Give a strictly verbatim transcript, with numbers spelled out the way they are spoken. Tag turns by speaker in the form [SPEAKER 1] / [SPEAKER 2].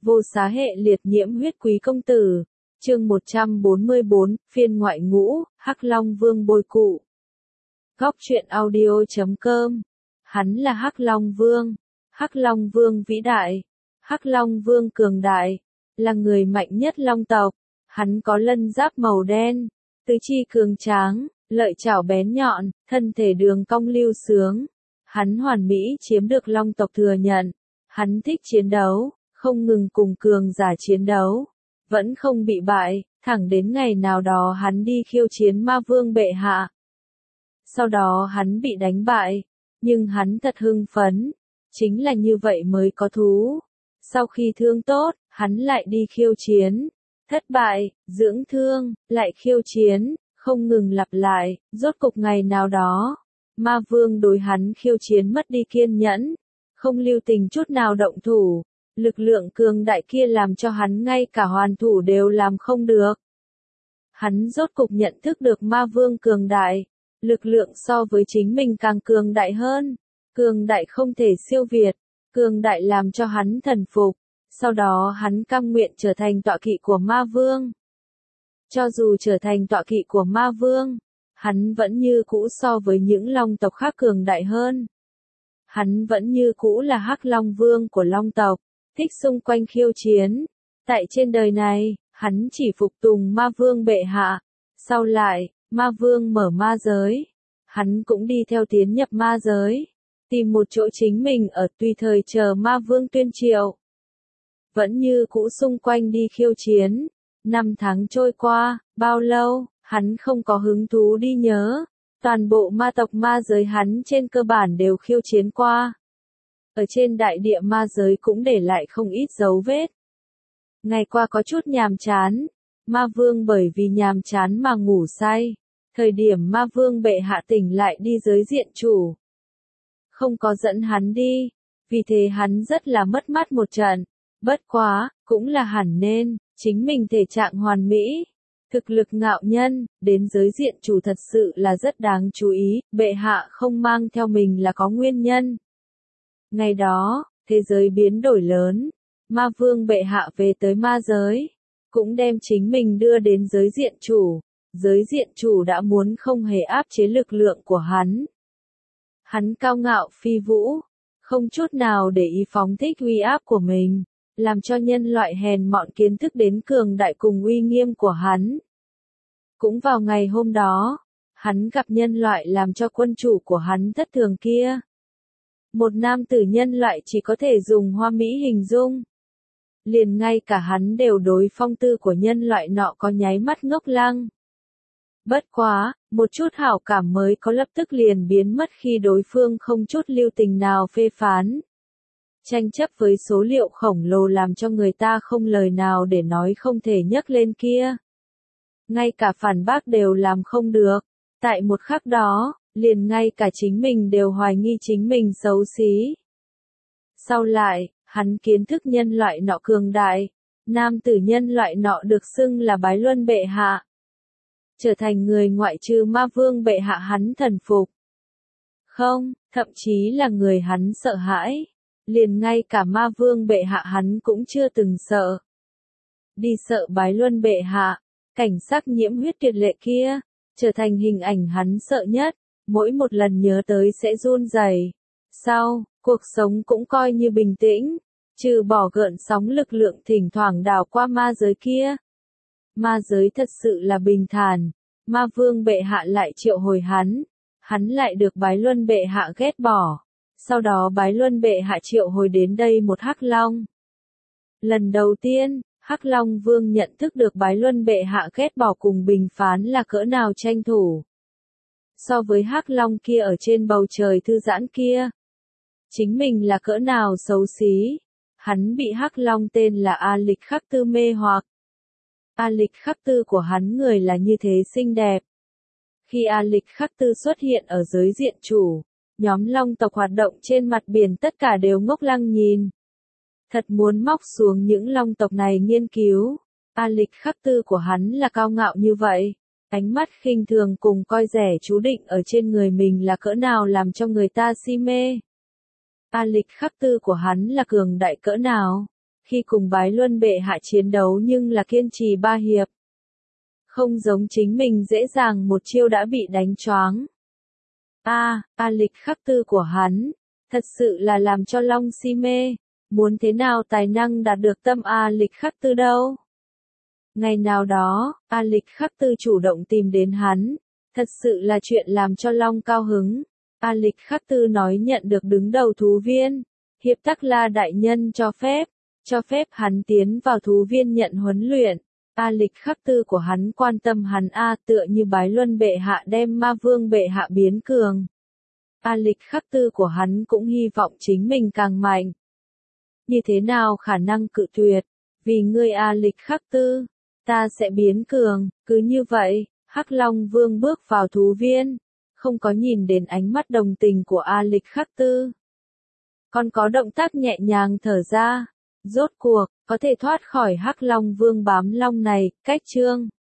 [SPEAKER 1] Vô xá hệ liệt nhiễm huyết quý công tử. Chương một trăm bốn mươi bốn, phiên ngoại ngũ, Hắc Long Vương bồi cụ. Góc truyện audio chấm com. Hắn là Hắc Long Vương. Hắc Long Vương vĩ đại. Hắc Long Vương cường đại. Là người mạnh nhất Long tộc. Hắn có lân giáp màu đen. Tứ chi cường tráng, lợi chảo bén nhọn, thân thể đường cong lưu sướng. Hắn hoàn mỹ chiếm được Long tộc thừa nhận. Hắn thích chiến đấu, không ngừng cùng cường giả chiến đấu. Vẫn không bị bại, thẳng đến ngày nào đó hắn đi khiêu chiến ma vương bệ hạ. Sau đó hắn bị đánh bại, nhưng hắn thật hưng phấn. Chính là như vậy mới có thú. Sau khi thương tốt, hắn lại đi khiêu chiến. Thất bại, dưỡng thương, lại khiêu chiến, không ngừng lặp lại, rốt cục ngày nào đó. Ma vương đối hắn khiêu chiến mất đi kiên nhẫn, không lưu tình chút nào động thủ. Lực lượng cường đại kia làm cho hắn ngay cả hoàn thủ đều làm không được. Hắn rốt cục nhận thức được ma vương cường đại, lực lượng so với chính mình càng cường đại hơn. Cường đại không thể siêu việt, cường đại làm cho hắn thần phục. Sau đó hắn cam nguyện trở thành tọa kỵ của ma vương. Cho dù trở thành tọa kỵ của ma vương, hắn vẫn như cũ so với những long tộc khác cường đại hơn. Hắn vẫn như cũ là Hắc Long Vương của long tộc, thích xung quanh khiêu chiến. Tại trên đời này, hắn chỉ phục tùng ma vương bệ hạ. Sau lại, ma vương mở ma giới. Hắn cũng đi theo tiến nhập ma giới. Tìm một chỗ chính mình ở tùy thời chờ ma vương tuyên triệu. Vẫn như cũ xung quanh đi khiêu chiến. Năm tháng trôi qua, bao lâu, hắn không có hứng thú đi nhớ. Toàn bộ ma tộc ma giới hắn trên cơ bản đều khiêu chiến qua. Ở trên đại địa ma giới cũng để lại không ít dấu vết. Ngày qua có chút nhàm chán. Ma vương bởi vì nhàm chán mà ngủ say. Thời điểm ma vương bệ hạ tỉnh lại đi giới diện chủ. Không có dẫn hắn đi. Vì thế hắn rất là mất mát một trận. Bất quá, cũng là hẳn nên, chính mình thể trạng hoàn mỹ. Thực lực ngạo nhân, đến giới diện chủ thật sự là rất đáng chú ý, bệ hạ không mang theo mình là có nguyên nhân. Ngày đó, thế giới biến đổi lớn, ma vương bệ hạ về tới ma giới, cũng đem chính mình đưa đến giới diện chủ. Giới diện chủ đã muốn không hề áp chế lực lượng của hắn. Hắn cao ngạo phi vũ, không chút nào để ý phóng thích uy áp của mình. Làm cho nhân loại hèn mọn kiến thức đến cường đại cùng uy nghiêm của hắn. Cũng vào ngày hôm đó, hắn gặp nhân loại làm cho quân chủ của hắn thất thường kia. Một nam tử nhân loại chỉ có thể dùng hoa mỹ hình dung. Liền ngay cả hắn đều đối phong tư của nhân loại nọ có nháy mắt ngốc lăng. Bất quá, một chút hảo cảm mới có lập tức liền biến mất khi đối phương không chút lưu tình nào phê phán. Tranh chấp với số liệu khổng lồ làm cho người ta không lời nào để nói không thể nhấc lên kia. Ngay cả phản bác đều làm không được. Tại một khắc đó, liền ngay cả chính mình đều hoài nghi chính mình xấu xí. Sau lại, hắn kiến thức nhân loại nọ cường đại. Nam tử nhân loại nọ được xưng là Bái Luân bệ hạ. Trở thành người ngoại trừ ma vương bệ hạ hắn thần phục. Không, thậm chí là người hắn sợ hãi. Liền ngay cả ma vương bệ hạ hắn cũng chưa từng sợ. Đi sợ Bái Luân bệ hạ, cảnh sắc nhiễm huyết tuyệt lệ kia, trở thành hình ảnh hắn sợ nhất, mỗi một lần nhớ tới sẽ run rẩy. Sau, cuộc sống cũng coi như bình tĩnh, trừ bỏ gợn sóng lực lượng thỉnh thoảng đảo qua ma giới kia. Ma giới thật sự là bình thản, ma vương bệ hạ lại triệu hồi hắn, hắn lại được Bái Luân bệ hạ ghét bỏ. Sau đó Bái Luân bệ hạ triệu hồi đến đây một Hắc Long. Lần đầu tiên, Hắc Long Vương nhận thức được Bái Luân bệ hạ ghét bỏ cùng bình phán là cỡ nào tranh thủ. So với Hắc Long kia ở trên bầu trời thư giãn kia, chính mình là cỡ nào xấu xí. Hắn bị Hắc Long tên là A Lịch Khắc Tư mê hoặc. A Lịch Khắc Tư của hắn người là như thế xinh đẹp. Khi A Lịch Khắc Tư xuất hiện ở giới diện chủ, nhóm long tộc hoạt động trên mặt biển tất cả đều ngốc lăng nhìn. Thật muốn móc xuống những long tộc này nghiên cứu. A Lịch Khắc Tư của hắn là cao ngạo như vậy. Ánh mắt khinh thường cùng coi rẻ chú định ở trên người mình là cỡ nào làm cho người ta si mê. A Lịch Khắc Tư của hắn là cường đại cỡ nào. khi cùng Bái Luân bệ hạ chiến đấu nhưng là kiên trì ba hiệp. Không giống chính mình dễ dàng một chiêu đã bị đánh choáng. A, A lịch khắc tư của hắn, thật sự là làm cho Long si mê, muốn thế nào tài năng đạt được tâm A lịch khắc tư đâu. Ngày nào đó, A lịch khắc tư chủ động tìm đến hắn, thật sự là chuyện làm cho Long cao hứng. A lịch khắc tư nói nhận được đứng đầu thú viên, Hiệp Tắc La đại nhân cho phép, cho phép hắn tiến vào thú viên nhận huấn luyện. A lịch khắc tư của hắn quan tâm hắn A tựa như Bái Luân bệ hạ đem Ma Vương bệ hạ biến cường. A lịch khắc tư của hắn cũng hy vọng chính mình càng mạnh. Như thế nào khả năng cự tuyệt, vì ngươi A lịch khắc tư, ta sẽ biến cường, cứ như vậy, Hắc Long Vương bước vào thú viên, không có nhìn đến ánh mắt đồng tình của A lịch khắc tư. Còn có động tác nhẹ nhàng thở ra, rốt cuộc, có thể thoát khỏi Hắc Long Vương bám long này, cách chương.